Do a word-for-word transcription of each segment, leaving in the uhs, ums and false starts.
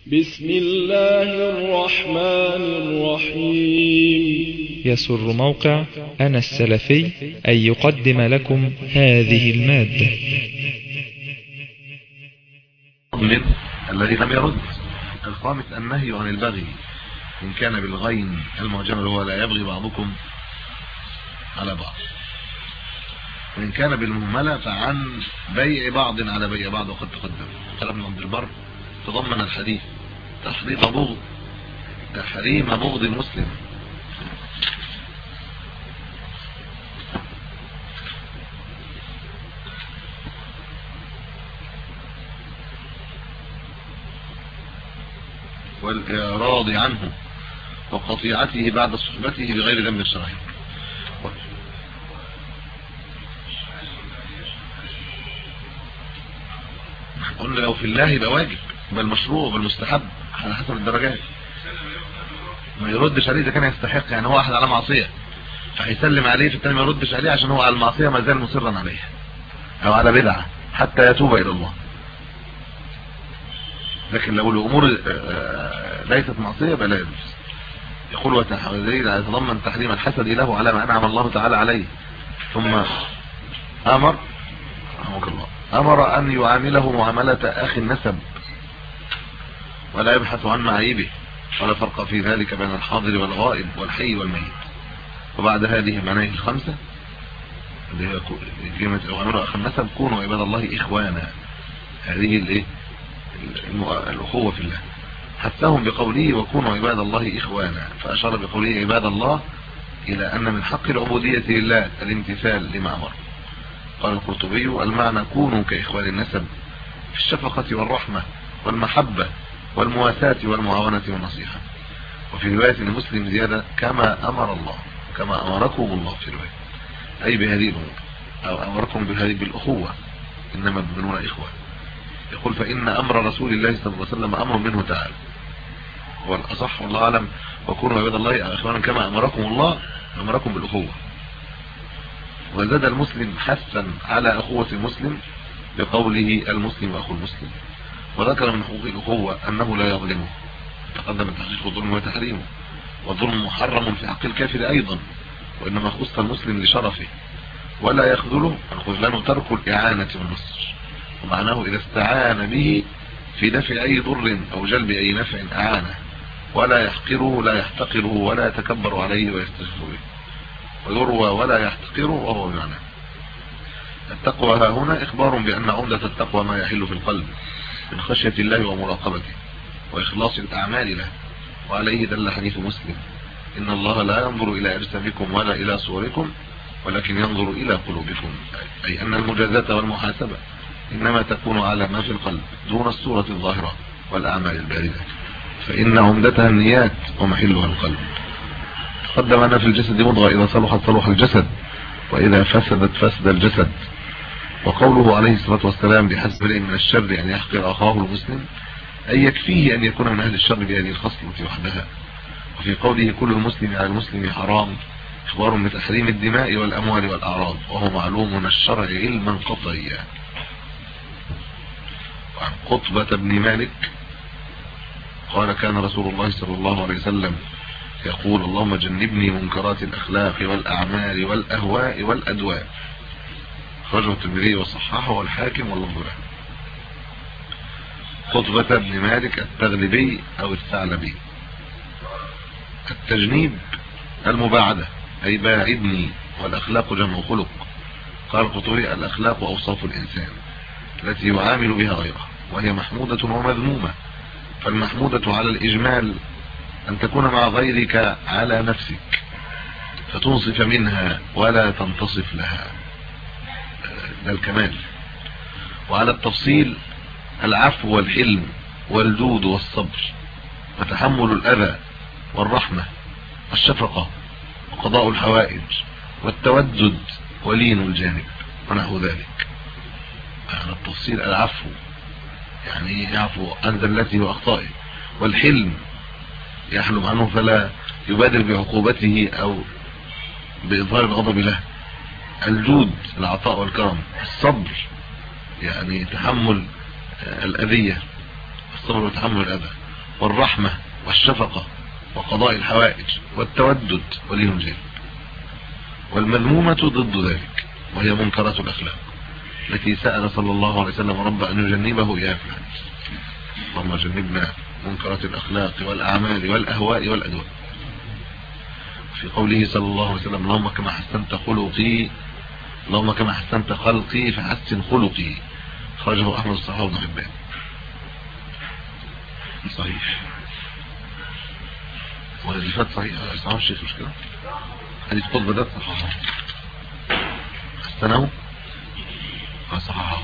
بسم الله الرحمن الرحيم. يسر موقع أنا السلفي أن يقدم لكم هذه المادة. الذي لم يرد. الخامس النهي عن البغي إن كان بالغين المعجم هو لا يبغي بعضكم على بعض، وإن كان بالمهملة فعن بيع بعض على بيع بعض. وقد تقدم قال ابن عبد البر تضمن الحديث تحريم بغض تحريم بغض المسلم والإعراض عنه وقطيعته بعد صحبته بغير ذنب شرعي. قلنا لو في الله يبقى واجب، بل مشروع بل مستحب على حسب الدرجات. ما يردش عليه اذا كان يستحق، يعني هو واحد على معصيه فهيسلم عليه، في الثاني ما يردش عليه عشان هو على المعصيه ما زال مصرا عليها او على بدعه حتى يتوب الى الله. لكن لو الامور ليست معصيه بلا يجوز. يقول وتحرير يتضمن تحريم الحسد له على ما انعم الله تعالى عليه، ثم امر رحمك الله امر ان يعامله معامله اخي النسب ولا يبحث عن معايبه، ولا فرق في ذلك بين الحاضر والغائب والحي والميت. وبعد هذه المناهي الخمسه اللي هي كلمه يعامله اخي النسب كونوا عباد الله اخوانا، هذه الايه الاخوه في الله، حثهم بقوله وكونوا عباد الله اخوانا، فاشار بقوله عباد الله الى ان من حق العبوديه لله الامتثال لما امر. قال القرطبي المعنى كونوا كاخوان النسب في الشفقه والرحمه والمحبه والمواساة والمعاونة والنصيحة. وفي رواية المسلم زيادة كما أمر الله، كما أمركم الله في رواية، أي بهذه الأمور، أو أمركم بهذه بالأخوة، إنما المؤمنون إخوة. يقول فإن أمر رسول الله صلى الله عليه وسلم أمر منه تعالى، والأصح والله أعلم وكونوا عباد الله إخوانا كما أمركم الله، أمركم بالأخوة. وزاد المسلم حثا على أخوة المسلم بقوله المسلم أخو المسلم. وذكر من حقوق الأخوة أنه لا يظلمه، تقدم تحقيق الظلم وتحريمه، والظلم محرم في حق الكافر أيضا، وإنما خص المسلم لشرفه، ولا يخذله الخذلان ترك الإعانة والنصر، ومعناه إذا استعان به في دفع أي ضر أو جلب أي نفع أعانه، ولا يحقره لا يحتقره ولا يتكبر عليه ويستخف به، ويروى ولا يحتقره وهو بمعنى. التقوى ها هنا إخبار بأن عمدة التقوى ما يحل في القلب من خشية الله ومراقبته وإخلاص الأعمال له، وعليه دل حديث مسلم إن الله لا ينظر إلى أجسامكم ولا إلى صوركم ولكن ينظر إلى قلوبكم، أي أن المجازاة والمحاسبة إنما تكون على ما في القلب دون الصورة الظاهرة والأعمال الباردة، فإن عمدتها النيات ومحلها القلب. تقدم أن في الجسد مضغة إذا صلحت صلح الجسد وإذا فسدت فسد الجسد. وقوله عليه الصلاة والسلام بحسب امرئ من الشر أن يحقر أخاه المسلم أي يكفيه أن يكون من أهل الشر بهذه الخصلة وحدها. وفي قوله كل المسلم على المسلم حرام إخبار بتحريم الدماء والأموال والأعراض، وهو معلوم من الشرع علما قطعيا. وعن قطبة بن مالك قال كان رسول الله صلى الله عليه وسلم يقول اللهم جنبني منكرات الأخلاق والأعمال والأهواء والأدواء. خرجه الترمذي وصححه والحاكم واللفظ له. قطبة بن مالك التغلبي أو الثعلبي. التجنيب المباعدة أي باعدني، والأخلاق جمع خلق. قال القرطبي الأخلاق أوصاف الإنسان التي يعامل بها غيره، وهي محمودة ومذمومة. فالمحمودة على الإجمال أن تكون مع غيرك على نفسك فتنصف منها ولا تنتصف لها، ده الكمال. وعلى التفصيل العفو والحلم والجود والصبر وتحمل الأذى والرحمة والشفقة وقضاء الحوائج والتودد ولين الجانب ونحو ذلك. على التفصيل العفو يعني يعفو عن ذلته وأخطائه، والحلم يحلم عنه فلا يبادر بعقوبته أو بإظهار الغضب له، الجود العطاء والكرم، الصبر يعني تحمل الأذية، الصبر وتحمل الأذى، والرحمة والشفقة وقضاء الحوائج والتودد ولين جانب. والمذمومة ضد ذلك وهي منكرات الأخلاق التي سأل صلى الله عليه وسلم رب أن يجنبه إياه في الحديث. اللهم جنبنا منكرات الأخلاق والأعمال والأهواء والأدواء. في قوله صلى الله عليه وسلم اللهم كما حسنت خلقي اللهم كما حسنت خلقي فحسن خلقي، خرجه أحمد الصحابة وابن حبان. صحيح والفات صحيح صحيح الشيخ مش كده؟ حديث قطب ده صححه حسنه وصححه.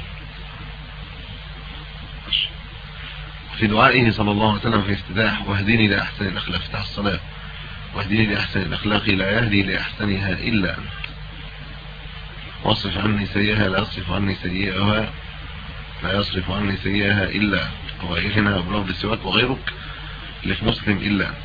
في دعائه صلى الله عليه وسلم في افتتاح واهديني لأحسن الأخلاق، افتتاح الصلاة واهديني لأحسن الأخلاق لا يهدي لأحسنها إلا أنت، واصرف عني سيئها لا يصرف عني سيئها لا يصرف عني سيئها إلا أنت، وغيرنا بلفظ سواك وغيرك اللي في مسلم إلا أنت.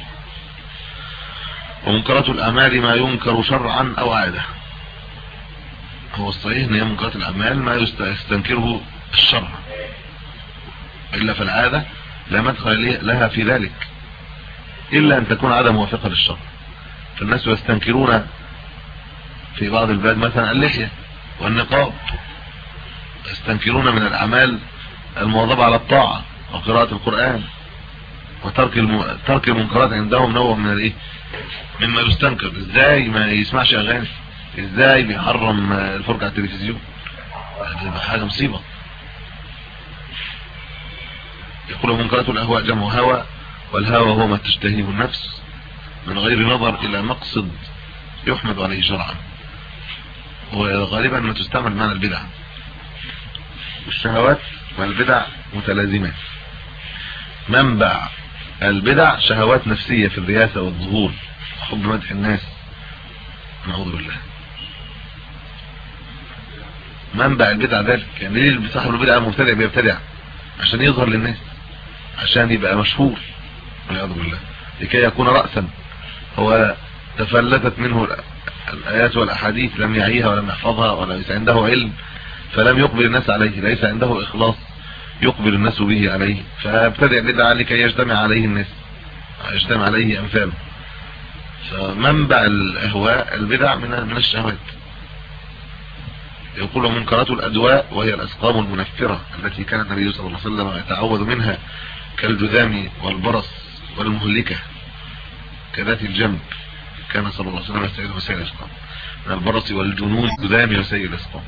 ومنكرات الأعمال ما ينكر شرعا أو عادة. هو الصحيح ان هي منكرات الأعمال ما يستنكره الشرع، إلا في العادة لا مدخل لها في ذلك إلا أن تكون عادة موافقة للشرع. فالناس يستنكرون في بعض البلاد مثلا اللحية والنقاب، يستنكرون من الأعمال المواظبة على الطاعة وقراءة القرآن، وترك الم... ترك المنكرات عندهم نوع من الايه مما يستنكر. ازاي ما يسمعش اغاني؟ ازاي بيحرم الفرجة على التلفزيون؟ هذه حاجة مصيبة. يقول منكرات الاهواء جمع هوى، والهوى هو ما تشتهيه النفس من غير نظر الى مقصد يحمد عليه شرعا، وغالبا ما تستعمل معنى البدع. والشهوات والبدع متلازمات. منبع البدع شهوات نفسية في الرياسة والظهور، حب مدح الناس، نعوذ بالله. منبع البدع ذلك، يعني ليه صاحب البدع مبتدع بيبتدع؟ عشان يظهر للناس، عشان يبقى مشهور والعياذ بالله، لكي يكون رأسا. هو تفلتت منه الآيات والأحاديث، لم يعيها ولم يحفظها وليس عنده علم، فلم يقبل الناس عليه، ليس عنده إخلاص يقبل الناس به عليه، فابتدع بدعة لكي يجتمع عليه الناس، يجتمع عليه أمثاله. فمنبع الأهواء البدع من من الشهوات. يقول منكرات الأدواء وهي الأسقام المنفرة التي كان النبي صلى الله عليه وسلم يتعوذ منها كالجذام والبرص والمهلكة كذات الجنب، كان صلى الله عليه وسلم يستعيذ بسيء الأسقام من البرص والجنون الجذام وسيء الأسقام.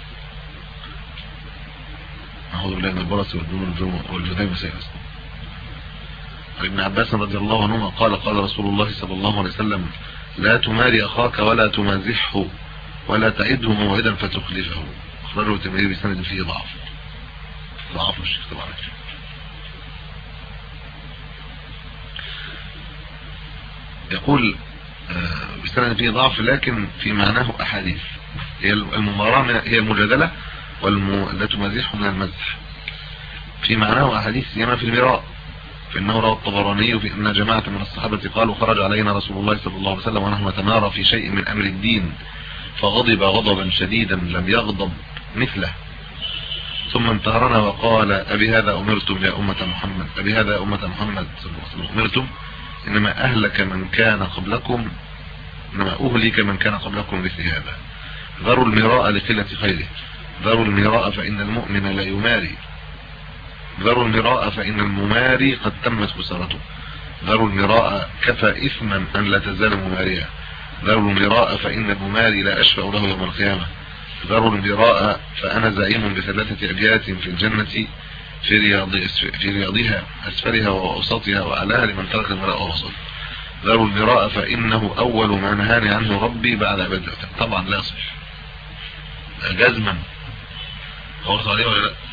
أعوذ بالله من البرص والجنون والجذام وسيء الأسقام. ابن عباس رضي الله عنهما قال قال رسول الله صلى الله عليه وسلم لا تماري أخاك ولا تمازحه ولا تعده موعدا فتخلفه، أخرجه الترمذي بسند فيه ضعف. ضعف الشيخ طبعا. يقول بسند فيه ضعف لكن في معناه أحاديث. هي المماراه هي المجادلة ولا تمازحه من المزح، في معناه أحاديث يما في المراء، فإنه روى الطبراني في أن جماعة من الصحابة قالوا خرج علينا رسول الله صلى الله عليه وسلم ونحن نتمارى في شيء من أمر الدين فغضب غضبا شديدا لم يغضب مثله، ثم انتهرنا وقال أبي هذا أمرتم يا أمة محمد أبي هذا أمة محمد صلى الله عليه وسلم أمرتم إنما أهلك من كان قبلكم إنما أهلك من كان قبلكم مثل هذا، ذروا المراء لقلة خيره، ذروا المراء فإن المؤمن لا يماري، ذروا المراء فإن المماري قد تمت خسارته، ذروا المراء كفى إثما أن لا تزال مماريا، ذروا المراء فإن المماري لا أشفع له يوم القيامة، ذروا المراء فأنا زعيم بثلاثة أبيات في الجنة في رياض في رياضها أسفلها وأوسطها وأعلاها لمن ترك المراء ووسط، ذروا المراء فإنه أول ما نهاني عنه ربي بعد عبادته. طبعا لا يصح جزما، هو صحيح ولا لا؟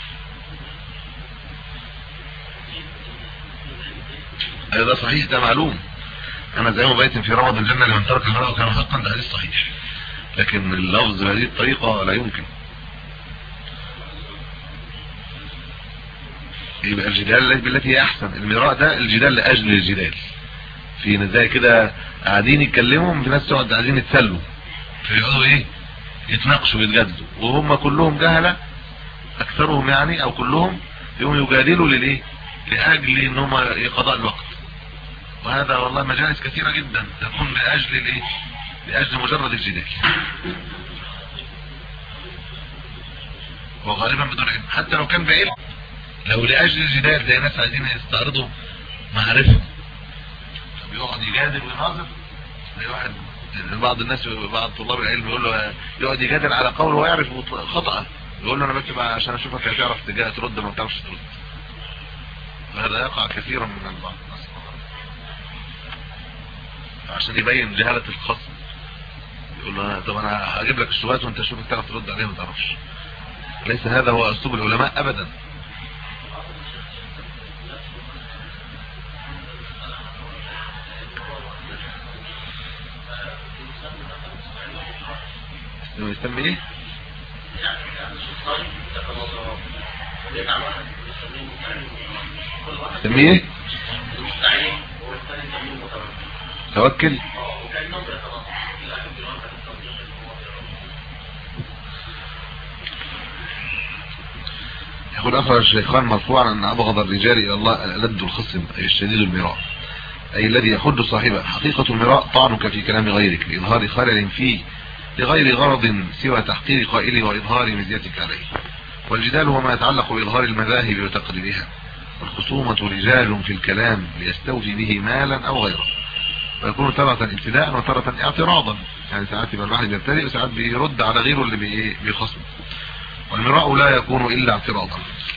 هذا صحيح، ده معلوم. انا زي ما بيت في روض الجنة لمن ترك المرأة وكان حقا، ده حديث صحيح، لكن اللفظ بهذه الطريقة لا يمكن. يبقى الجدال بالتي هي احسن. المراء ده الجدال لاجل الجدال، في زي كده قاعدين يتكلموا في ناس تقعد قاعدين يتسلوا فيقعدوا ايه يتناقشوا ويتجادلوا وهم كلهم جهلة اكثرهم يعني او كلهم يقوموا يجادلوا للايه لأجل انهم قضاء الوقت. وهذا والله مجالس كثيرة جدا تكون لأجل الايه لأجل مجرد الجدال، وغالبا بدون علم، حتى لو كان بعلم. لو لأجل الجدال زي ناس عايزين يستعرضوا معرفة فبيقعد يجادل ويناظر، زي واحد بعض الناس بعض طلاب العلم يقول له يقعد يجادل على قول ويعرف خطأ، يقول له انا بكتب عشان اشوفك هتعرف تجاه ترد ما بتعرفش ترد. وهذا يقع كثيرا من البعض عشان يبين جهالة الخصم، يقول له طب انا هجيب لك الشبهات وانت شوفك تعرف ترد عليها ما تعرفش. ليس هذا هو اسلوب العلماء ابدا. يسمي ايه؟ يسمي ايه؟ توكل. يقول أخرج الشيخان مرفوعا أن أبغض الرجال إلى الله الألد الخصم أي الشديد المراء، أي الذي يحد صاحبه. حقيقة المراء طعنك في كلام غيرك لإظهار خلل فيه لغير غرض سوى تحقير قائله وإظهار مزيتك عليه. والجدال هو ما يتعلق بإظهار المذاهب وتقريرها. والخصومة رجال في الكلام ليستوفي به مالا أو غيره، ويكون تارة ابتداء وتارة اعتراضا، يعني ساعات يبقى الواحد يبتدئ وساعات بيرد على غيره اللي بيخصم. والمراء لا يكون إلا اعتراضا،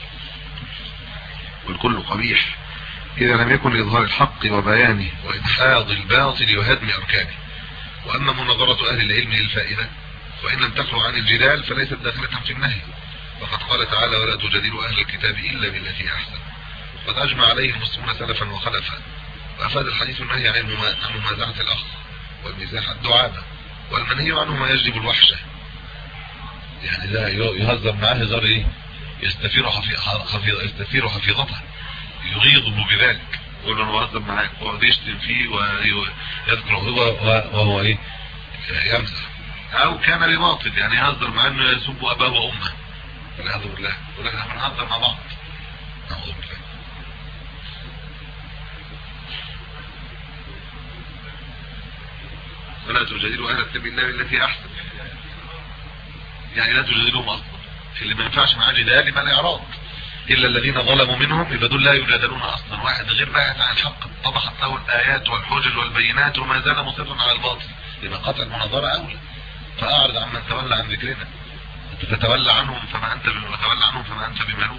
والكل قبيح إذا لم يكن لإظهار الحق وبيانه وإدحاض الباطل وهدم أركانه. وأما مناظرة أهل العلم للفائدة وإن لم تخلو عن الجدال فليست داخلة في النهي، وقد قال تعالى ولا تجادلوا أهل الكتاب إلا بالتي أحسن. قد أجمع عليه المسلمون سلفا وخلفا، وأفاد الحديث النهي عن ممازحة الأخ والمزاح الدعابة، والمنهي عنه ما يجلب الوحشة، يعني لا يهزر معاه هزار ايه يستثير حفيظ يستثير حفيظته يغيظه بذلك، يقول له انا بهزر معاك ويقعد يشتم فيه ويذكر هو وهو ايه يمزح. او كان بباطل يعني يهزر معاه انه يسب اباه وامه والعياذ بالله، يقول لك احنا بنهزر مع بعض. نعوذ بالله. ولا تجادلوا اهل الكتاب الا بالتي احسن، يعني لا تجادلهم اصلا. اللي ما ينفعش معاه جدال يبقى الاعراض، الا الذين ظلموا منهم يبقى دول لا يجادلون اصلا. واحد غير باحث عن الحق اتضحت له الايات والحجج والبينات وما زال مصرا على الباطل، يبقى قطع المناظره اولى. فاعرض عن من تولى عن ذكرنا، تتولى عنهم فما انت وتولى عنهم فما انت بملوم.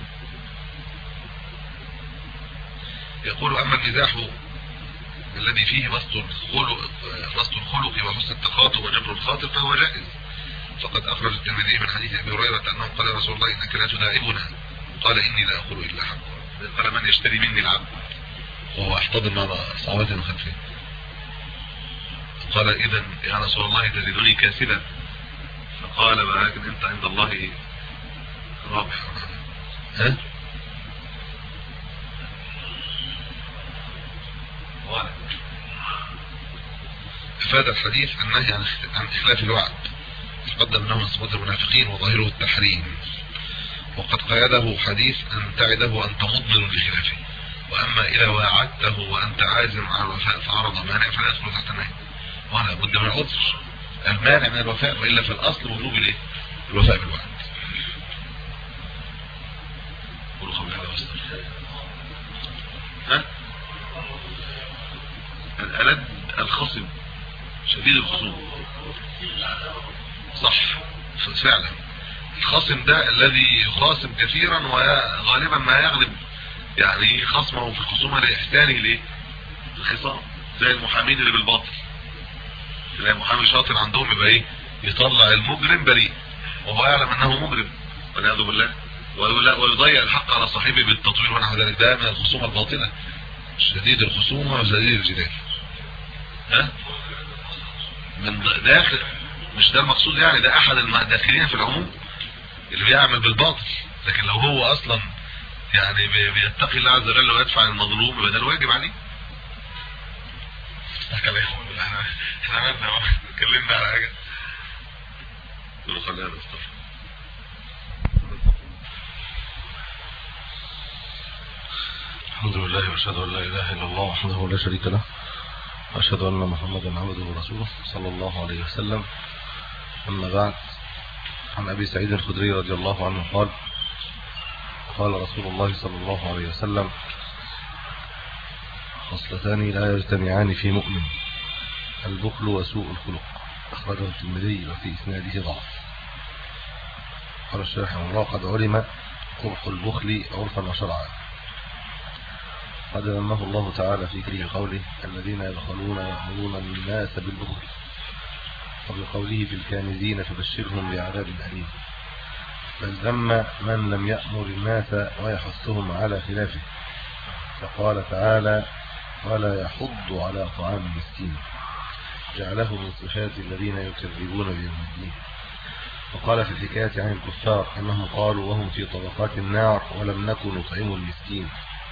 يقول اما المزاح الذي فيه بسط الخلق بسط الخلق وحسن التخاطب وجبر الخاطر فهو جائز. فقد أخرج الترمذي من حديث أبي هريرة أنه قال رسول الله إنك لا تداعبنا، قال إني لا أقول إلا حقا. قال من يشتري مني العبد وهو احتضن مع صعوبة خلفه. قال إذا يا رسول الله تجدني كاسدا، فقال ولكن أنت عند الله رابح. ها أفاد الحديث النهي عن إخلاف الوعد، تقدم انه من صفات المنافقين وظاهره التحريم. وقد قيده حديث ان تعده انت مضمر لخلافه. واما اذا واعدته وانت عازم على الوفاء فعرض مانع فلا يدخل تحت النهي، ولا بد من العذر المانع من الوفاء، والا في الاصل وجوب الايه الوفاء بالوعد. قولوا قبل هذا واستغفر. ها الألد الخصم شديد الخصوم، صح فعلا. الخصم ده الذي يخاصم كثيرا وغالبا ما يغلب يعني خصمه في الخصومه لاحسانه ليه الخصام، زي المحامين اللي بالباطل. زي محامي شاطر عندهم يبقى ايه يطلع المجرم بريء وهو يعلم انه مجرم والعياذ بالله، ويضيع الحق على صاحبه بالتطويل ونحو ذلك. ده من الخصومه الباطله، شديد الخصومه وشديد الجدال. ها من داخل، مش ده المقصود يعني، ده احد الداخلين في العموم اللي بيعمل بالباطل. لكن لو هو اصلا يعني بيتقي الله عز وجل ويدفع المظلوم يبقى ده الواجب عليه. احنا عملنا اتكلمنا على حاجه نقول خلينا نستغفر. الحمد لله واشهد ان لا اله الا الله وحده لا شريك له واشهد ان محمدا عبده ورسوله صلى الله عليه وسلم. اما بعد، عن ابي سعيد الخدري رضي الله عنه قال قال رسول الله صلى الله عليه وسلم: خصلتان لا يجتمعان في مؤمن: البخل وسوء الخلق. اخرجه الترمذي وفي اسناده ضعف. قال الشيخ رحمه الله: قد علم قبح البخل عرفا وشرعا. قد ذمه الله تعالى في قوله: الذين يبخلون ويأمرون الناس بالبخل، وبقوله في الكانزين فبشرهم بعذاب أليم. بل ذم من لم يأمر الناس ويحثهم على خلافه، فقال تعالى: ولا يحض على طعام المسكين، جعله من صفات الذين يكذبون بيوم الدين. وقال في الحكاية عن الكفار أنهم قالوا وهم في طبقات النار: ولم نكن نطعم المسكين.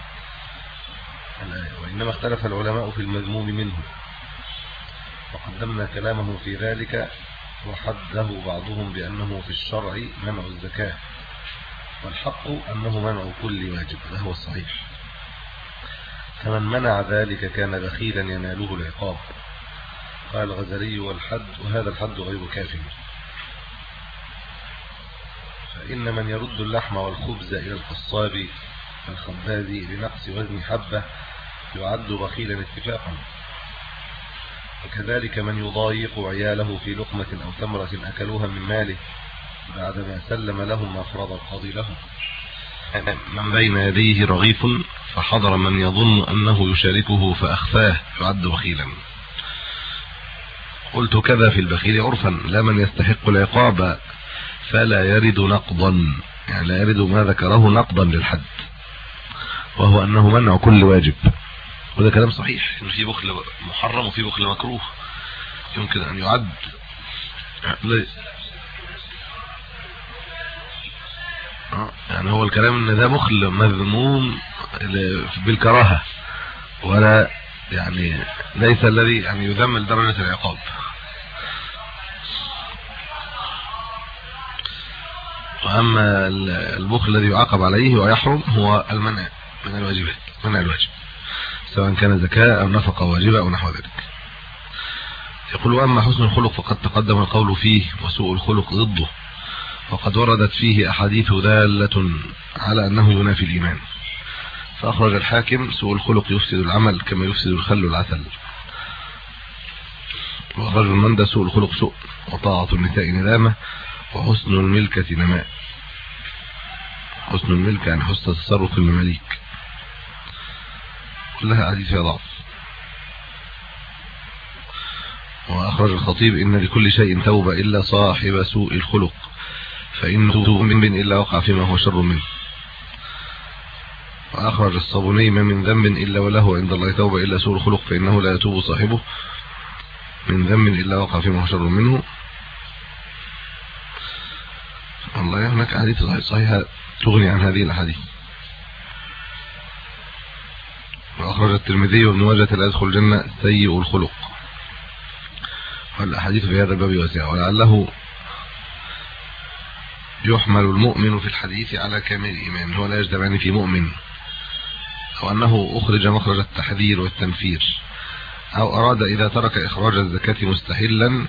وإنما اختلف العلماء في المذموم منه، وقدمنا كلامه في ذلك، وحده بعضهم بأنه في الشرع منع الزكاة، والحق أنه منع كل واجب، هذا هو الصحيح. فمن منع ذلك كان بخيلا يناله العقاب. قال الغزالي: والحد وهذا الحد غير كاف، فإن من يرد اللحم والخبز إلى القصاب الخباز لنقص وزن حبة يعد بخيلا اتفاقا. وكذلك من يضايق عياله في لقمة أو تمرة أكلوها من ماله بعدما سلم لهم ما فرض القاضي لهم. من بين يديه رغيف فحضر من يظن أنه يشاركه فأخفاه يعد بخيلا. قلت: كذا في البخيل عرفا، لا من يستحق العقاب فلا يرد نقضا، يعني لا يرد ما ذكره نقضا للحد، وهو أنه منع كل واجب. وده كلام صحيح، إن في بخل محرم وفي بخل مكروه، يمكن أن يعد. يعني هو الكلام ان ده بخل مذموم بالكراهه، ولا يعني ليس الذي يعني يذم لدرجه العقاب. واما البخل الذي يعاقب عليه ويحرم هو المنع من الواجبات، منع الواجب، سواء كان زكاه او نفقه واجبه او نحو ذلك. يقول: واما حسن الخلق فقد تقدم القول فيه، وسوء الخلق ضده، وقد وردت فيه أحاديث دالة على أنه ينافي الإيمان. فأخرج الحاكم: سوء الخلق يفسد العمل كما يفسد الخل العسل. وأخرج المندى: سوء الخلق سوء، وطاعة النساء ندامة، وحسن الملكة نماء. حسن الملكة يعني حسن تصرف المماليك، كلها أحاديث فيها ضعف. وأخرج الخطيب: إن لكل شيء توبة إلا صاحب سوء الخلق، فإن ذنب إلا وقع فيما هو شر منه. وأخرج الصابوني: ما من ذنب إلا وله عند الله توبة إلا سوء الخلق، فإنه لا يتوب صاحبه من ذنب إلا وقع فيما هو شر منه. الله، هناك أحاديث صحيحة تغني عن هذه الأحاديث. وأخرج الترمذي وابن ماجه: لا يدخل الجنة سيء الخلق. والأحاديث في هذا الباب واسعة، ولعله يحمل المؤمن في الحديث على كامل الإيمان، هو لا يجتمعان في مؤمن، أو أنه أخرج مخرج التحذير والتنفير، أو أراد إذا ترك إخراج الزكاة مستحلا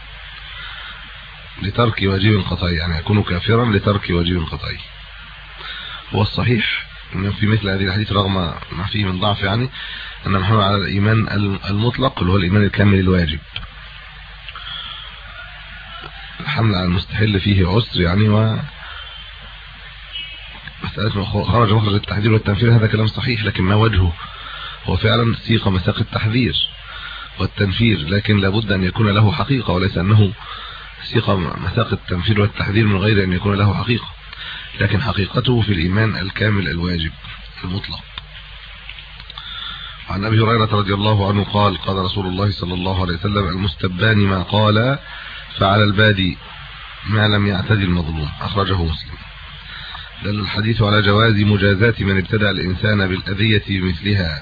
لترك واجب قطعي، يعني يكون كافرا لترك واجب قطعي. هو الصحيح أنه في مثل هذه الحديث رغم ما فيه من ضعف، يعني أن محمل على الإيمان المطلق اللي هو الإيمان الكامل الواجب. الحمل على المستحل فيه عسر، يعني و مسألة خرج مخرج التحذير والتنفير هذا كلام صحيح، لكن ما وجهه؟ هو فعلا سيق مساق التحذير والتنفير، لكن لابد أن يكون له حقيقة، وليس أنه سيق مساق التنفير والتحذير من غير أن يكون له حقيقة، لكن حقيقته في الإيمان الكامل الواجب المطلق. عن أبي هريرة رضي الله عنه قال: قال رسول الله صلى الله عليه وسلم: المستبان ما قال فعلى البادي ما لم يعتدي المظلوم. أخرجه مسلم. دل الحديث على جواز مجازاة من ابتدع الإنسان بالأذية بمثلها،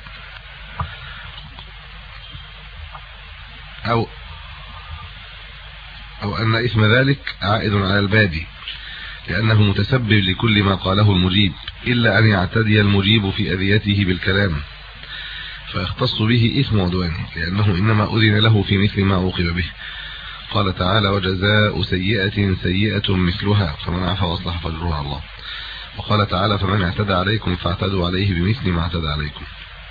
أو أو أن إثم ذلك عائد على البادي، لأنه متسبب لكل ما قاله المجيب، إلا أن يعتدي المجيب في أذيته بالكلام فيختص به إثم عدوانه، لأنه إنما أذن له في مثل ما عوقب به. قال تعالى: وجزاء سيئة سيئة مثلها فمن عفا وأصلح فأجره على الله. وقال تعالى: فمن اعتدى عليكم فاعتدوا عليه بمثل ما اعتدى عليكم.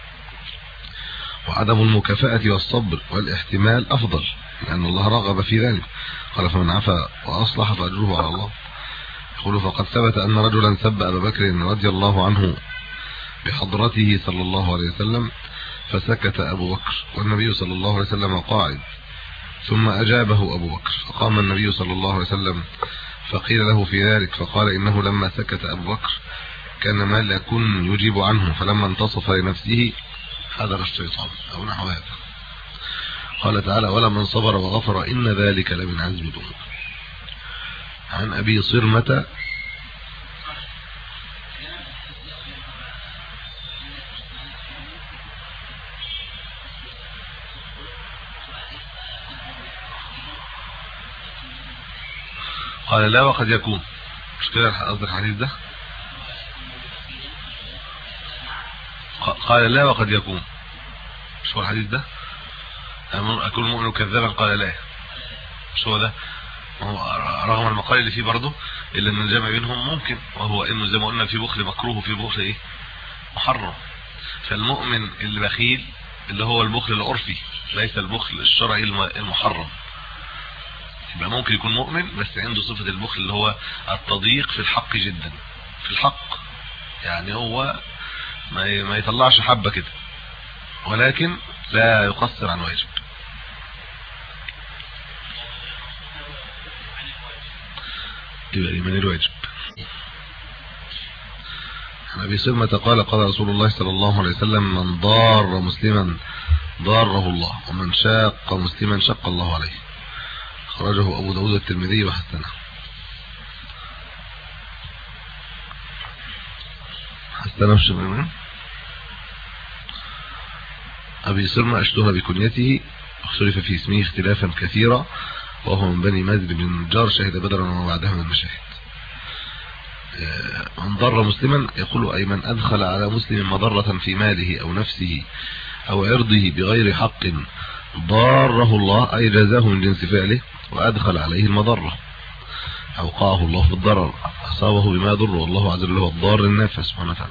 وعدم المكافأة والصبر والاحتمال أفضل، لأن الله رغب في ذلك. قال: فمن عفا وأصلح فأجره على الله. يقول: فقد ثبت أن رجلا سب أبا بكر رضي الله عنه بحضرته صلى الله عليه وسلم، فسكت أبو بكر والنبي صلى الله عليه وسلم قاعد، ثم أجابه أبو بكر، فقام النبي صلى الله عليه وسلم فقيل له في ذلك، فقال: إنه لما سكت أبو بكر كان ما لا يكون يجيب عنه، فلما انتصف لنفسه حذر الشيطان، أو نحو هذا. قال تعالى: ولمن صبر وغفر إن ذلك لمن عزم الأمور. عن أبي صرمة قال: لا وقد يكون. مش كده قصدك الحديث ده؟ قال: لا وقد يكون. مش هو الحديث ده؟ أكون مؤمن كذابا؟ قال: لا. مش هو ده؟ رغم المقال اللي فيه برضه، الا ان الجمع بينهم ممكن، وهو انه زي ما قلنا في بخل مكروه وفي بخل ايه محرم. فالمؤمن اللي بخيل اللي هو البخل العرفي، ليس البخل الشرعي المحرم. يبقى ممكن يكون مؤمن بس عنده صفة البخل اللي هو التضييق في الحق جدا، في الحق يعني هو ما يطلعش حبة كده، ولكن لا يقصر عن واجب. يبقى من الواجب. عن أبي صرمة قال: قال رسول الله صلى الله عليه وسلم: من ضار مسلما ضاره الله، ومن شاق مسلما شق الله عليه. خرجه أبو داود والترمذي وحسنه. حسنه الشمال. أبي صرمة اشتهر بكنيته، اختلف في اسمه اختلافا كثيرا، وهو من بني مازن بن النجار، شهد بدرا وما بعدها من المشاهد. من ضر مسلما يقول: أي من أدخل على مسلم مضرة في ماله أو نفسه أو عرضه بغير حق ضاره الله، أي جازاه من جنس فعله وأدخل عليه المضرة، أوقعه الله في الضرر، أصابه بما يضر، والله عز وجل هو الضار النافع سبحانه وتعالى.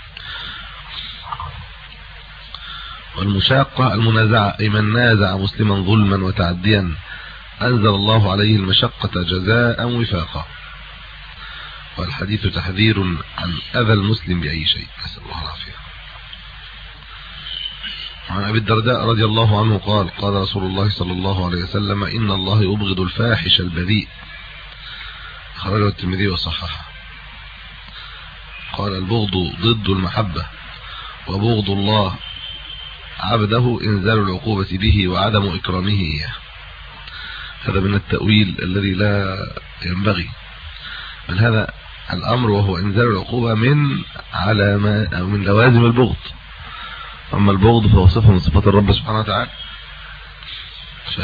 والمشاقة المنازعة، أي من نازع مسلما ظلما وتعديا أنزل الله عليه المشقة جزاء وفاقا. والحديث تحذير عن أذى المسلم بأي شيء، نسأل الله العافية. عن أبي الدرداء رضي الله عنه قال: قال رسول الله صلى الله عليه وسلم: إن الله يبغض الفاحش البذيء. خرجه الترمذي وصححه. قال: البغض ضد المحبة، وبغض الله عبده إنزال العقوبة به وعدم إكرامه إياه. هذا من التأويل الذي لا ينبغي، بل هذا الأمر وهو إنزال العقوبة من علامات أو من لوازم البغض. أما البغض فهو صفة من صفات الرب سبحانه وتعالى. ف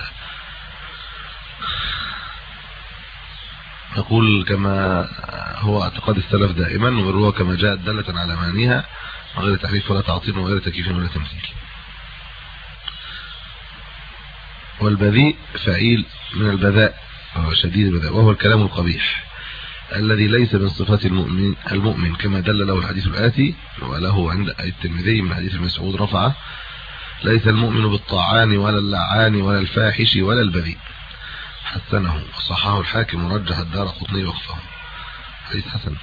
نقول كما هو اعتقاد السلف دائما، ويروى كما جاءت دالة على معانيها من غير تحريف ولا تعطيل وغير تكييف ولا تمثيل. والبذيء فعيل من البذاء، وهو شديد البذاء، وهو الكلام القبيح الذي ليس من صفات المؤمن المؤمن كما دل له الحديث الآتي، وله عند الترمذي من حديث ابن مسعود رفعه: ليس المؤمن بالطاعان ولا اللعان ولا الفاحش ولا البذيء. حسنه وصححه الحاكم ورجح الدارقطني وقفه. حديث حسن.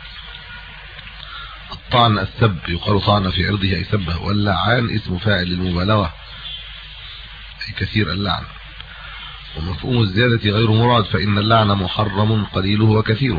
الطعن السب، يقال طعن في عرضه أي سبه، واللعان اسم فاعل للمبالغة أي كثير اللعن. ومفهوم الزيادة غير مراد، فإن اللعن محرم قليله وكثيره.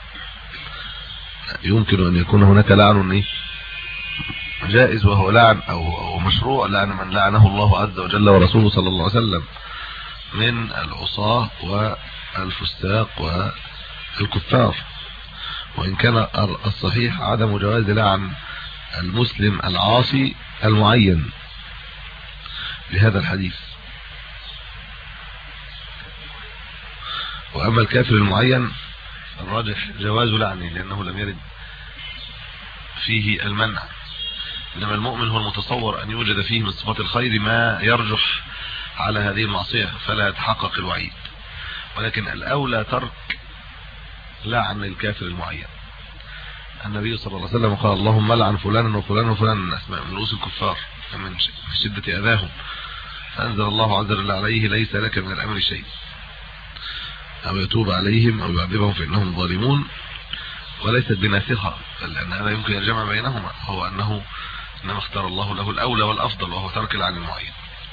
يمكن أن يكون هناك لعن جائز وهو لعن أو مشروع، لعن من لعنه الله عز وجل ورسوله صلى الله عليه وسلم من العصاة والفساق والكفار، وإن كان الصحيح عدم جواز لعن المسلم العاصي المعين لهذا الحديث. وأما الكافر المعين الراجح جواز لعنه لأنه لم يرد فيه المنع، إنما المؤمن هو المتصور أن يوجد فيه من صفات الخير ما يرجح على هذه المعصية فلا يتحقق الوعيد، ولكن الأولى ترك لعن الكافر المعين. النبي صلى الله عليه وسلم قال اللهم لعن فلانا وفلانا وفلانا من أسماء من رؤوس الكفار من شدة أذاهم، فأنزل الله عز وجل عليه ليس لك من الأمر شيء، أو يتوب عليهم أو يعذبهم فإنهم ظالمون، وليست بناسخة، لأن هذا يمكن الجمع بينهما، هو أنه إنما اختار الله له الأولى والأفضل وهو ترك العن المعين.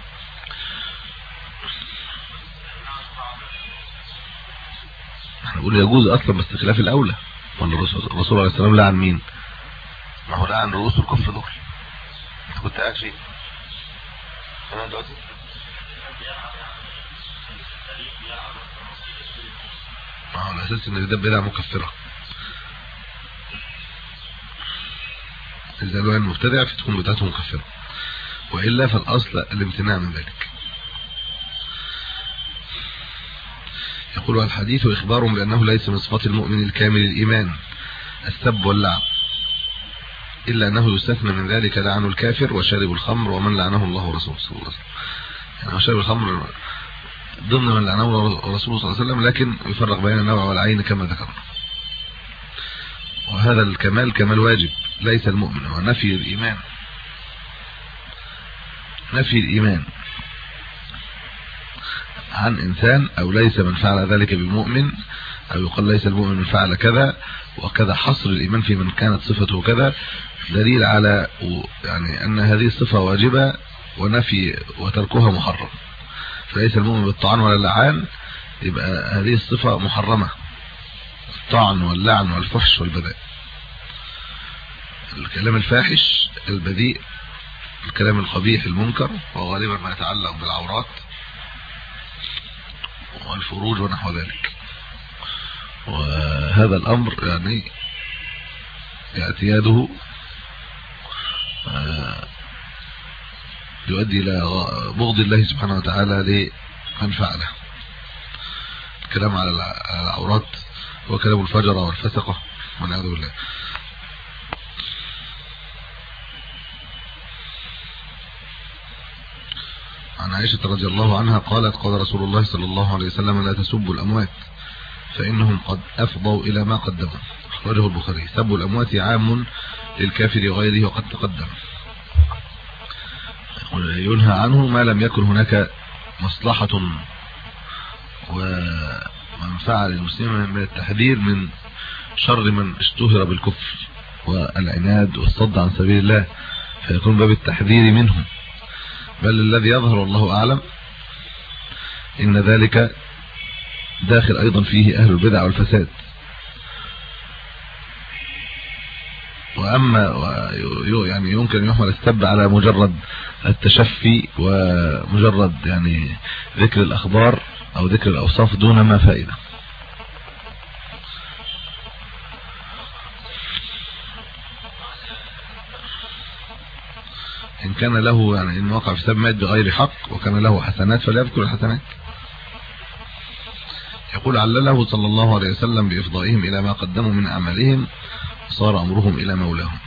نقول يجوز أصلا بس خلاف الأولى، وأن الرسول عليه السلام لعن مين؟ ما هو لعن رؤوس الكفر دول. أنت كنت قاعد فين؟ أنا دلوقتي ما هو الأساس إن ده بدعة مكفرة، إذا لو المبتدع فتكون بدعته مكفرة، وإلا فالأصل الامتناع من ذلك. يقول الحديث إخبار بأنه ليس من صفات المؤمن الكامل الإيمان السب واللعن، إلا أنه يستثنى من ذلك لعن الكافر وشارب الخمر ومن لعنه الله ورسوله صلى الله عليه وسلم. يعني شارب الخمر ضمن من لعنه الرسول صلى الله عليه وسلم، لكن يفرق بين النوع والعين كما ذكرنا. وهذا الكمال كمال واجب، ليس المؤمن، هو نفي الإيمان، نفي الإيمان عن إنسان، أو ليس من فعل ذلك بمؤمن، أو يقال ليس المؤمن من فعل كذا وكذا، حصر الإيمان في من كانت صفته كذا، دليل على يعني أن هذه الصفة واجبة ونفي وتركها محرم. فليس المؤمن بالطعن ولا اللعان، يبقى هذه الصفة محرمة، الطعن واللعن والفحش والبذاء، الكلام الفاحش البذيء، الكلام القبيح المنكر، وغالبا ما يتعلق بالعورات والفروج ونحو ذلك. وهذا الأمر يعني اعتياده يؤدي إلى بغض الله سبحانه وتعالى لمن فعله. الكلام على العورات هو كلام الفجرة والفسقة والعياذ بالله. عن عائشة رضي الله عنها قالت قال رسول الله صلى الله عليه وسلم لا تسبوا الأموات فإنهم قد أفضوا إلى ما قدموا، أخرجه البخاري. سب الأموات عام للكافر وغيره وقد تقدم، ينهى عنه ما لم يكن هناك مصلحة ومنفعة للمسلمين من التحذير من شر من اشتهر بالكفر والعناد والصد عن سبيل الله، فيكون باب التحذير منهم. بل الذي يظهر والله أعلم إن ذلك داخل أيضا فيه أهل البدع والفساد. وأما يعني يمكن أن يحمل السب على مجرد التشفي ومجرد يعني ذكر الأخبار أو ذكر الأوصاف دون ما فائدة. إن كان له يعني إن وقع في سب مات بغير حق وكان له حسنات فليذكر الحسنات. يقول علله صلى الله عليه وسلم بإفضائهم إلى ما قدموا من أعمالهم صار أمرهم إلى مولاهم.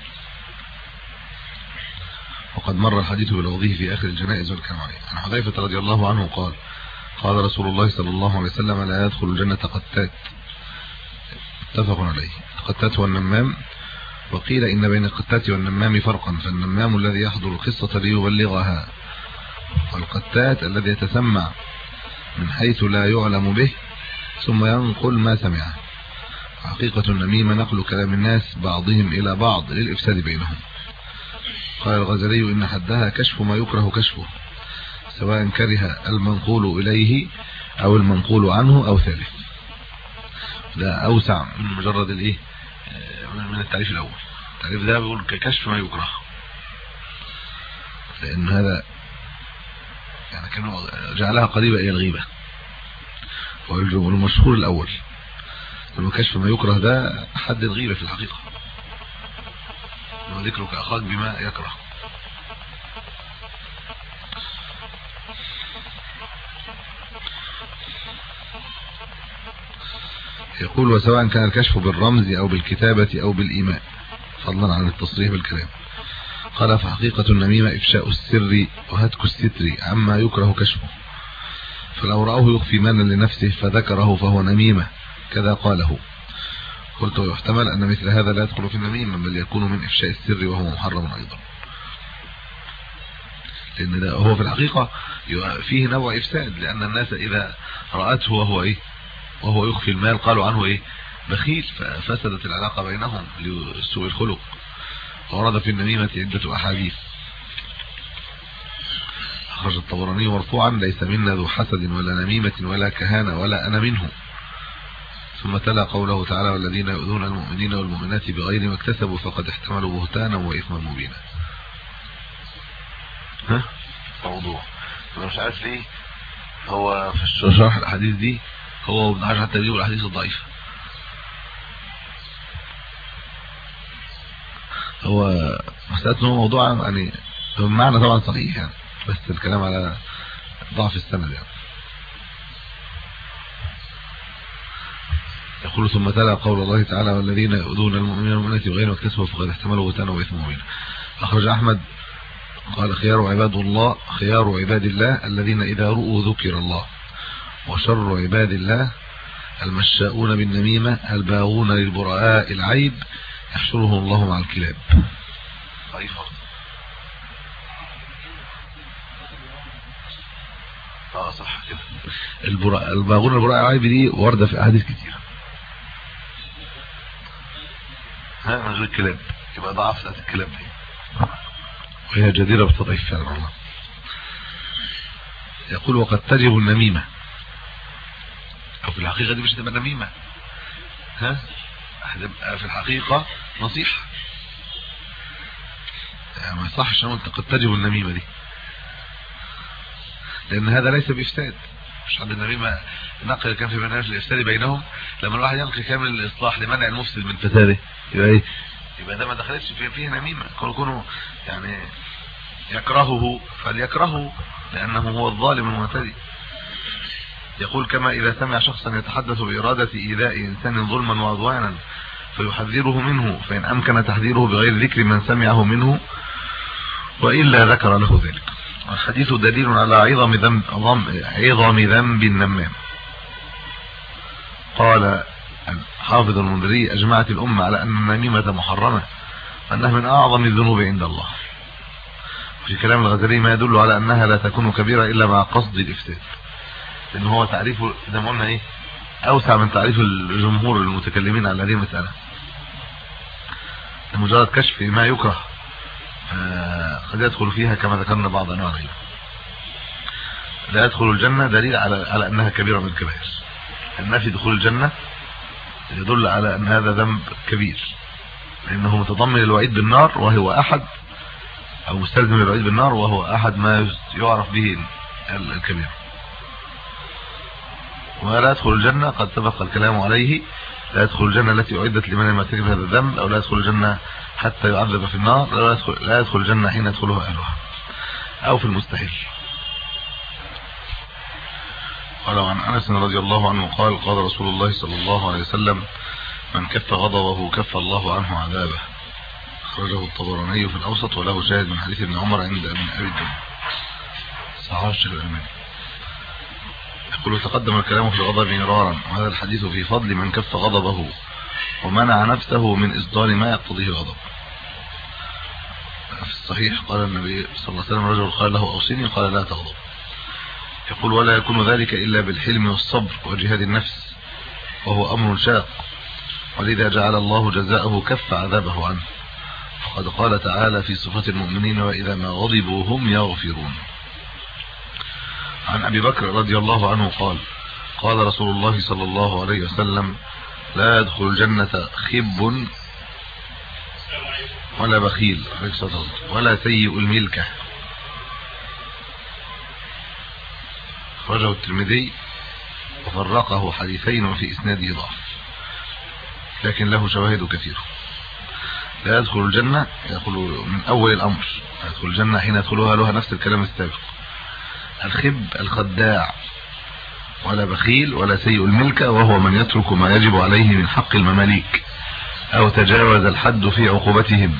وقد مر الحديث بلفظه في آخر الجنائز والكلام عليه. عن حذيفة رضي الله عنه قال قال رسول الله صلى الله عليه وسلم لا يدخل الجنة قتات. اتفق عليه. قتات هو النمام، وقيل إن بين القتات والنمام فرقا، فالنمام الذي يحضر القصة ليبلغها، والقتات الذي يتسمع من حيث لا يعلم به ثم ينقل ما سمعه. حقيقة النميمة نقل كلام الناس بعضهم إلى بعض للإفساد بينهم. قال الغزالي إن حدها كشف ما يكره كشفه، سواء كره المنقول إليه أو المنقول عنه أو ثالث. ده أوسع من مجرد الإيه من التعريف الأول. التعريف ده بيقول كشف ما يكره، لأن هذا يعني كانوا جعلها قريبة إلى الغيبة، والمشهور الأول لما كشف ما يكره ده حد الغيبة في الحقيقة، وذكرك أخاك بما يكره. يقول وسواء كان الكشف بالرمز أو بالكتابة أو بالإيماء فضلا عن التصريح بالكلام. قال فحقيقة النميمة إفشاء السر وهتك الستر عما يكره كشفه، فلو رأوه يخفي مالا لنفسه فذكره فهو نميمة كذا قاله. قلت ويحتمل أن مثل هذا لا يدخل في النميمة بل يكون من إفشاء السر وهو محرم أيضا، لأن ده هو في الحقيقة فيه نوع إفساد، لأن الناس إذا رأته وهو إيه وهو يخفي المال قالوا عنه إيه بخيل، ففسدت العلاقة بينهم لسوء الخلق. ورد في النميمة عدة أحاديث. أخرج الطبراني مرفوعا ليس منا ذو حسد ولا نميمة ولا كهانة ولا أنا منه. ثم تلا قوله تعالى والذين يؤذون المؤمنين والمؤمنات بغير ما اكتسبوا فقد احتملوا بهتانا وإثما مبينا. ها موضوع انا مش عارف ليه هو في شرح الحديث دي هو ابن حجر حتى بيقول الحديث الضعيف، هو مسألة انه موضوع يعني المعنى طبعا صحيح يعني، بس الكلام على ضعف السند يعني. يقول ثم تلا قول الله تعالى والذين يؤذون المؤمنين والمؤمنات بغير ما اكتسبوا فقد احتملوا بهتانا وإثما مبينا. أخرج أحمد قال خيار عباد الله خيار عباد الله الذين إذا رؤوا ذكر الله، وشر عباد الله المشاؤون بالنميمة الباغون للبراء العيب يحشرهم الله مع الكلاب. ضعيفة اه صح كده. البراء الباغون للبراء العيب دي واردة في أحاديث كتير، ها من غير الكلاب يبقى ضعف ذات الكلاب دي وهي جديرة بالتضعيف فعلا والله. يقول وقد تجب النميمة، او في الحقيقة دي مش هتبقى نميمة، ها هتبقى في الحقيقة نصيحة يعني ما يصحش ان قد تجب النميمة دي، لان هذا ليس بإفساد. مش عند النميمة نقل كان في منهج الإفساد بينهم، لما الواحد يلقي كامل الإصلاح لمنع المفسد من فساده يبقى ايه يبقى ده ما دخلتش فيه, فيه نميمة. كونوا يعني يكرهه فليكرهه لأنه هو الظالم المعتدي. يقول كما إذا سمع شخصا يتحدث بإرادة إيذاء إنسان ظلما وعدوانا فيحذره منه، فإن أمكن تحذيره بغير ذكر من سمعه منه وإلا ذكر له ذلك. الحديث دليل على عظم ذنب عظم ذنب النمام. قال حافظ المنذري أجمعت الأمة على أن النميمة محرمة وأنها من أعظم الذنوب عند الله. في كلام الغزالي ما يدل على أنها لا تكون كبيرة إلا مع قصد الإفساد، لأن هو تعريفه إذا ما قلنا إيه أوسع من تعريف الجمهور المتكلمين على هذه المسألة. مجرد كشف ما يكره قد يدخل فيها كما ذكرنا بعض أنواع الغيبة. لا يدخل الجنة دليل على على أنها كبيرة من الكبائر. النفي دخول الجنة يدل على أن هذا ذنب كبير، لأنه متضمن الوعيد بالنار وهو أحد أو مستلزم الوعيد بالنار وهو أحد ما يعرف به الكبير. ولا يدخل الجنة قد سبق الكلام عليه، لا يدخل الجنة التي أعدت لمن لم يرتكب هذا الذنب، أو لا يدخل الجنة حتى يعذب في النار، لا يدخل, لا يدخل الجنة حين يدخلها أهلها، أو في المستحيل. قال عن أنس رضي الله عنه قال قال رسول الله صلى الله عليه وسلم من كف غضبه كف الله عنه عذابه. أخرجه الطبراني في الأوسط وله شاهد من حديث ابن عمر عند ابن أبي الدنيا صحيح الشيخ الألباني. يقول تقدم الكلام في الغضب مرارا، وهذا الحديث في فضل من كف غضبه ومنع نفسه من إصدار ما يقتضيه الغضب. في الصحيح قال النبي صلى الله عليه وسلم رجل قال له أوصني قال لا تغضب. يقول ولا يكون ذلك إلا بالحلم والصبر وجهاد النفس، وهو أمر شاق، ولذا جعل الله جزاءه كف عذابه عنه. وقد قال تعالى في صفات المؤمنين وإذا ما غضبوا هم يغفرون. عن أبي بكر رضي الله عنه قال قال رسول الله صلى الله عليه وسلم لا يدخل الجنة خب ولا بخيل ولا سيء الملكة. أخرجه الترمذي وفرقه حديثين وفي إسناده ضعف، لكن له شواهد كثيرة. لا يدخل الجنة يدخل من أول الأمر، يدخل الجنة حين يدخلها لها نفس الكلام السابق. الخب الخداع ولا بخيل ولا سيء الملكة، وهو من يترك ما يجب عليه من حق المماليك أو تجاوز الحد في عقوبتهم،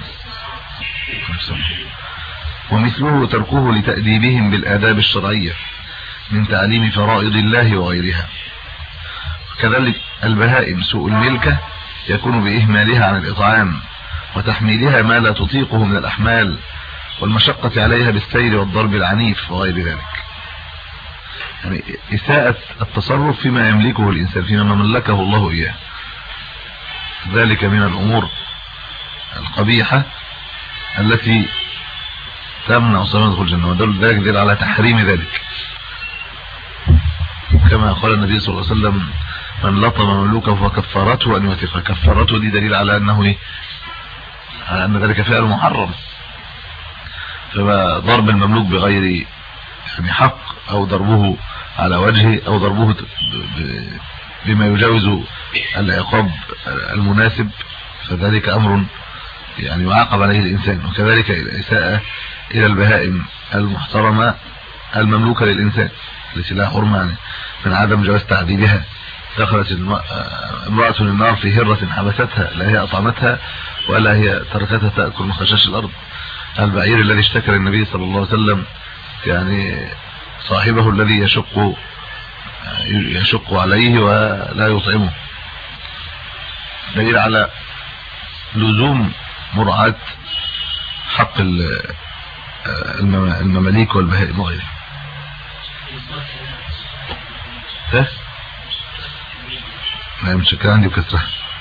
ومثله تركه لتأديبهم بالآداب الشرعية من تعليم فرائض الله وغيرها. كذلك البهائم سوء الملكة يكون بإهمالها عن الإطعام وتحميلها ما لا تطيقه من الأحمال والمشقة عليها بالسير والضرب العنيف وغير ذلك. يعني إساءة التصرف فيما يملكه الإنسان، فيما ملكه الله إياه، ذلك من الأمور القبيحة التي تمنع صاحبه دخول الجنة، ودل ذلك دل على تحريم ذلك، كما قال النبي صلى الله عليه وسلم: من لطم مملوكه فكفارته أن يوثقه. كفارته دي دليل على أنه إيه؟ على أن ذلك فعل محرم. فضرب المملوك بغير يعني حق، أو ضربه على وجهه، أو ضربه بما يجاوز العقاب المناسب، فذلك أمر يعني يعاقب عليه الإنسان. وكذلك الإساءة إلى البهائم المحترمة المملوكة للإنسان التي لا حرمة يعني من عدم جواز تعذيبها. دخلت امرأة النار في هرة حبستها، لا هي أطعمتها ولا هي تركتها تأكل من خشاش الأرض. البعير الذي اشتكى النبي صلى الله عليه وسلم يعني صاحبه الذي يشق يشق عليه ولا يطعمه، دليل على لزوم مراعاة حق المماليك والبهائم وغيره. ها لا مش كان عندي بكسرة.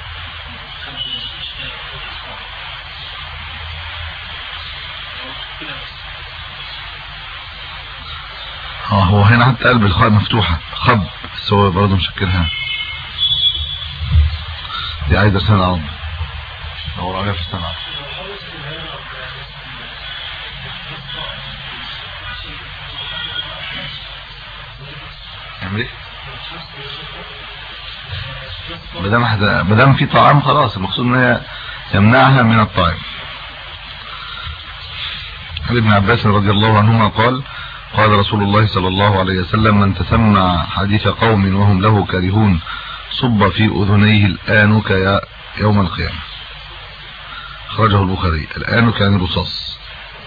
اه هو هنا حتى قلب الخاء مفتوحة خب، بس هو برضه مشكلها دي عايزة سنة عرض دور عليها في السنة. يعمل ايه؟ مدام حدا مدام في طعام خلاص، المقصود ان هي يمنعها من الطعام. ابن عباس رضي الله عنهما قال: قال رسول الله صلى الله عليه وسلم: من تسمع حديث قوم وهم له كارهون صب في اذنيه الآنك يوم القيامة. خرجه البخاري. الآنك يعني الرصاص،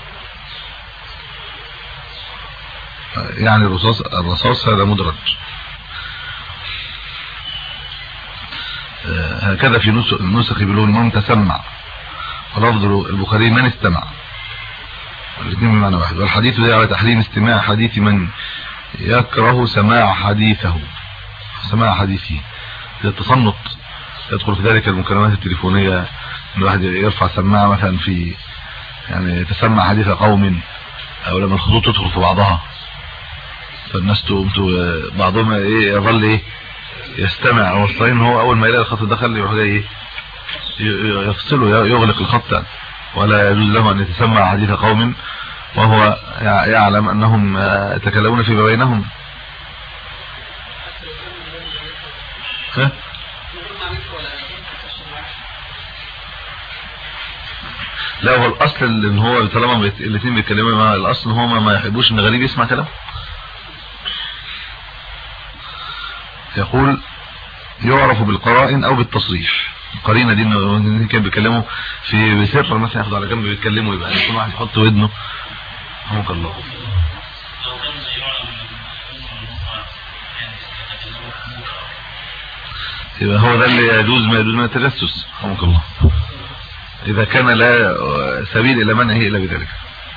يعني الرصاص الرصاص هذا مدرج. هكذا في النسخ بيقولون من تسمع، ولفظ البخاري من استمع، الاثنين بمعنى واحد. والحديث ده على تحريم استماع حديث من يكره سماع حديثه، سماع حديثه. التصنط يدخل في ذلك المكالمات التليفونية، ان الواحد يرفع سماعة مثلا في يعني تسمع حديث قوم، او لما الخطوط تدخل في بعضها فالناس تقوم بعضهم ايه يظل ايه يستمع، والصين هو اول ما يلاقي الخط دخل يروح جاي يفصله يغلق الخط، ولا يجوز له ان يتسمع حديث قوم وهو يعلم انهم يتكلمون فيما بينهم. ها لا هو الاصل ان هو طالما الاثنين بيتكلموا مع الاصل هما ما يحبوش ان غريب يسمع كلام. يقول: يعرف بالقرائن او بالتصريح. القرينه دي ان كانوا بيتكلموا في بسر مثلا، ياخدوا على جنب بيتكلموا، يبقى يكون واحد يحط ودنه رحمك الله. يبقى هو ده اللي يجوز ما يجوز من التجسس رحمك الله، اذا كان لا سبيل الى منعه الا بذلك.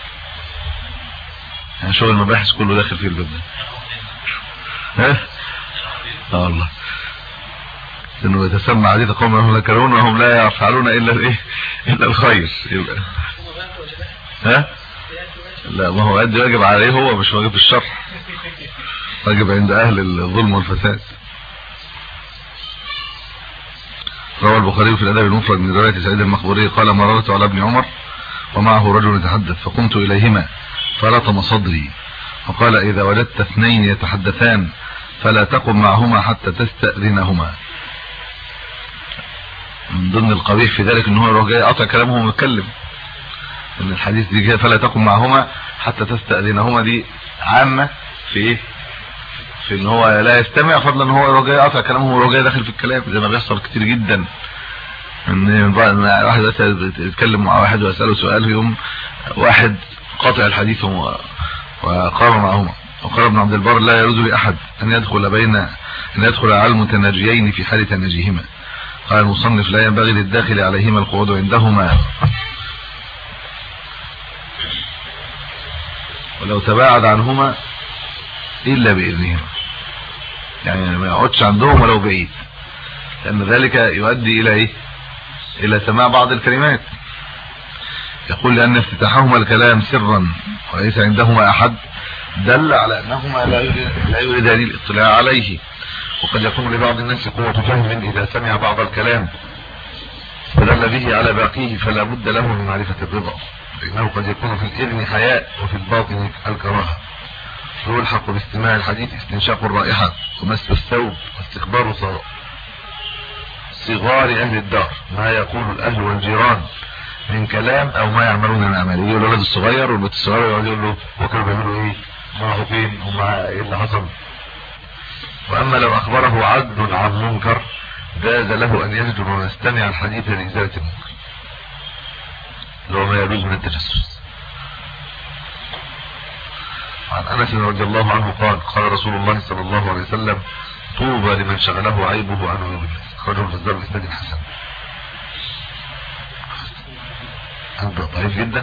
يعني شغل المباحث كله داخل فيه الباب ده. ها اه والله انه يتسمع حديث قوم وهم يكرهون وهم لا يفعلون الا الايه الا الخير. يبقى ها لا ما هو قد واجب عليه، هو مش واجب الشرع، واجب عند اهل الظلم والفساد. روى البخاري في الادب المفرد من روايه سعيد المخبوري قال: مررت على ابن عمر ومعه رجل يتحدث، فقمت اليهما فلطم صدري وقال: اذا وجدت اثنين يتحدثان فلا تقم معهما حتى تستأذنهما. من ضمن القبيح في ذلك ان هو يروح جاي قطع كلامه ومتكلم، ان الحديث دي جاي فلا تقم معهما حتى تستأذنهما، دي عامة في ايه في ان هو لا يستمع، فضلا ان هو جاي قاطع كلامه وهو جاي داخل في الكلام، زي ما بيحصل كتير جدا ان واحد يتكلم مع واحد ويساله سؤال، يوم واحد قاطع الحديث وقام معهما. وقال ابن عبد البر: لا يجوز لاحد ان يدخل بين ان يدخل على المتناجيين في حال تناجيهما. قال المصنف: لا ينبغي للداخل عليهما القعود عندهما، ولو تباعد عنهما الا باذنهما، يعني ما يقعدش عندهم ولو بعيد، لان ذلك يؤدي الى ايه؟ الى سماع بعض الكلمات. يقول: لان افتتاحهما الكلام سرا وليس عندهما احد دل على انهما لا يريدان الاطلاع عليه. وقد يكون لبعض الناس قوة فهم اذا سمع بعض الكلام فدل به على باقيه، فلا بد له من معرفة الرضا، فإنه قد يكون في الإذن حياء وفي الباطن الكراهة. ويلحق باستماع الحديث استنشاق الرائحة ومس الثوب واستخبار صغار أهل الدار، ما يقول الأهل والجيران من كلام أو ما يعملون من أعمال. يقول الولد الصغير والبنت الصغير يقعد يقول له: وكانوا بيعملوا إيه؟ ما هو فين؟ وما إيه اللي حصل؟ وأما لو أخبره عدل عن منكر جاز له أن يزجر ويستمع الحديث لإزالة المنكر، لو ما يجوز من التجسس. عن أنس رضي الله عنه قال: قال رسول الله صلى الله عليه وسلم: طوبى لمن شغله عيبه عن عيوب الناس. خرجه البزار بإسناد الحسن. هذا ضعيف جدا.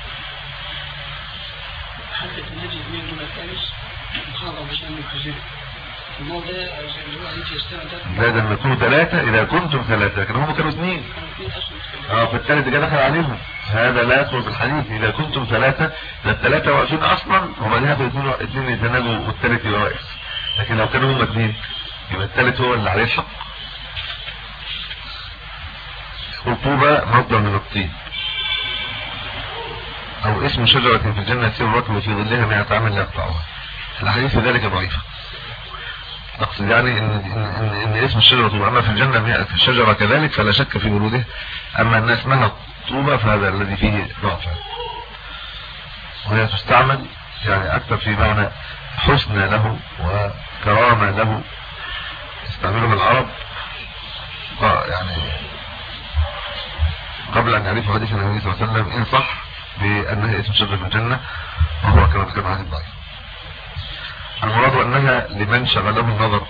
حتى النبي من دون الثالث مخاطب بشأن الحزن الموضع اللي هو أنت يستمع لا، ده لما يكونوا ثلاثة، إذا كنتم ثلاثة، لكن هم كانوا اثنين. اه فالثالث جاء دخل عليهم، هذا لا يدخل في الحديث. إذا كنتم ثلاثة، ده الثلاثة واقفين أصلا وبعدها في اثنين اثنين يتناجوا والثالث يبقى واقف. لكن لو كانوا هم اثنين يبقى الثالث هو اللي عليه الحق. طوبى مصدر من الطين، أو اسم شجرة في الجنة يسير الركب في ظلها مئة عام لا يقطعها. الحديث في ذلك ضعيف. أقصد يعني إن, إن, إن, إن اسم الشجرة طوبى، أما في الجنة مئة الشجرة كذلك فلا شك في وروده. أما الناس اسمها طوبى فهذا الذي فيه ضعف، وهي تستعمل يعني أكثر في معنى حسن له وكرامة له، يستعملهم العرب يعني قبل أن يعرفوا حديث النبي صلى الله عليه وسلم، إن صح بأنها اسم شجرة في الجنة، وهو كما ذكرنا عن الضعيف. المراد أنها لمن شغله النظر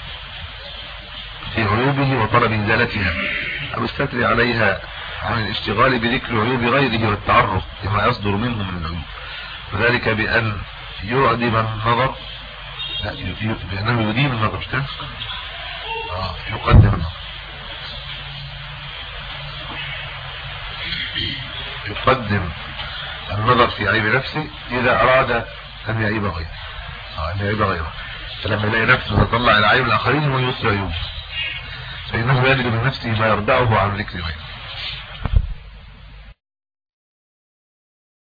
في عيوبه وطلب إزالتها أو الستر عليها عن الاشتغال بذكر عيوب غيره والتعرف لما يصدر منه من العيوب، وذلك بأن يعدم النظر، بأنه يديم النظر كان آه يقدم النظر، يقدم النظر في عيب نفسه إذا أراد أن يعيب غيره، أن يعيب غيره. فلما يلاقي نفسه يطلع العيب الآخرين ويسر عيوبه، فإنه يجد من نفسه ما يردعه عن ذكر غيره.